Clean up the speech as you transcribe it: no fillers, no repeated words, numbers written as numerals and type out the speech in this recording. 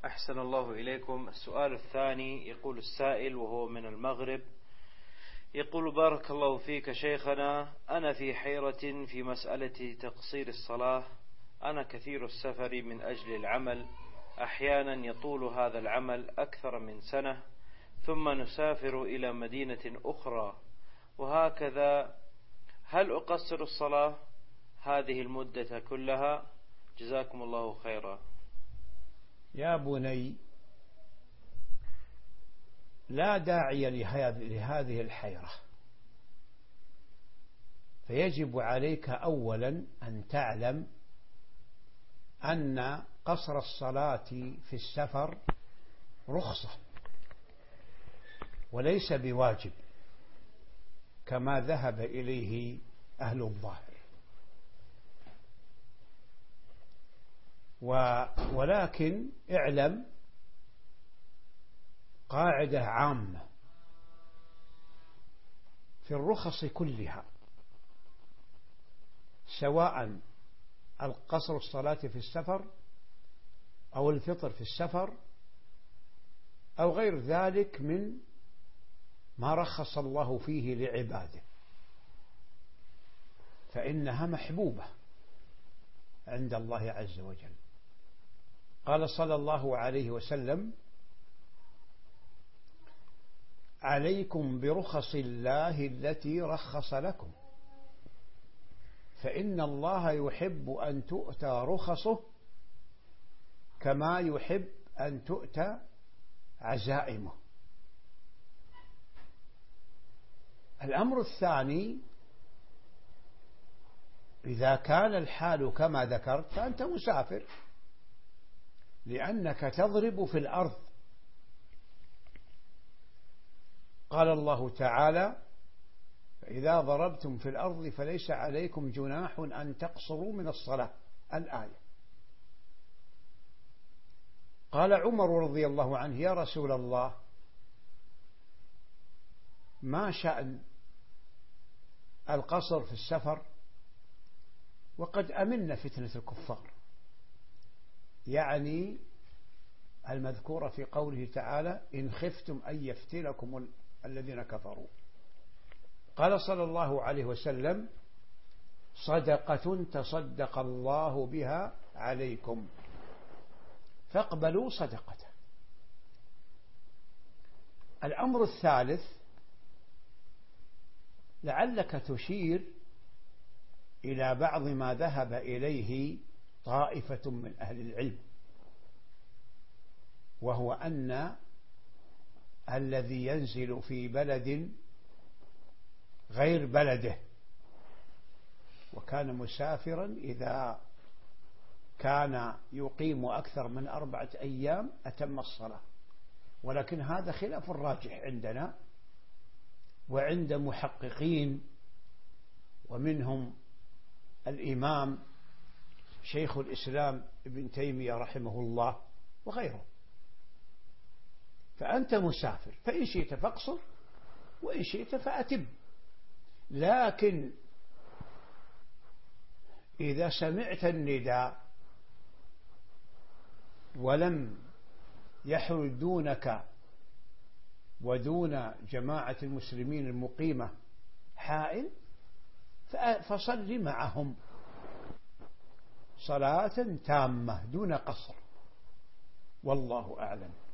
أحسن الله إليكم. السؤال الثاني، يقول السائل وهو من المغرب، يقول: بارك الله فيك شيخنا، أنا في حيرة في مسألة تقصير الصلاة. أنا كثير السفر من أجل العمل، أحيانا يطول هذا العمل أكثر من سنة، ثم نسافر إلى مدينة أخرى، وهكذا. هل أقصر الصلاة هذه المدة كلها؟ جزاكم الله خيرا. يا بني، لا داعي لهذه الحيرة. فيجب عليك أولا أن تعلم أن قصر الصلاة في السفر رخصة وليس بواجب كما ذهب إليه أهل الظاهر. ولكن اعلم قاعدة عامة في الرخص كلها، سواء القصر الصلاة في السفر أو الفطر في السفر أو غير ذلك من ما رخص الله فيه لعباده، فإنها محبوبة عند الله عز وجل. قال صلى الله عليه وسلم: عليكم برخص الله التي رخص لكم، فإن الله يحب أن تؤتى رخصه كما يحب أن تؤتى عزائمه. الأمر الثاني، إذا كان الحال كما ذكرت فأنت مسافر، لأنك تضرب في الأرض. قال الله تعالى: فإذا ضربتم في الأرض فليس عليكم جناح أن تقصروا من الصلاة، الآية. قال عمر رضي الله عنه: يا رسول الله، ما شأن القصر في السفر وقد أمن فتنة الكفار، يعني المذكورة في قوله تعالى: إن خفتم أن يفتنكم الذين كفروا. قال صلى الله عليه وسلم: صدقة تصدق الله بها عليكم فاقبلوا صدقته. الأمر الثالث، لعلك تشير إلى بعض ما ذهب إليه طائفة من أهل العلم، وهو أن الذي ينزل في بلد غير بلده وكان مسافرا، إذا كان يقيم أكثر من 4 أيام أتم الصلاة، ولكن هذا خلاف الراجح عندنا وعند محققين، ومنهم الإمام شيخ الإسلام ابن تيمية رحمه الله وغيره. فأنت مسافر، فإن شئت فاقصر وإن شئت فأتم، لكن إذا سمعت النداء ولم يحل دونك ودون جماعة المسلمين المقيمة حائل، فصل معهم صلاة تامة دون قصر، والله أعلم.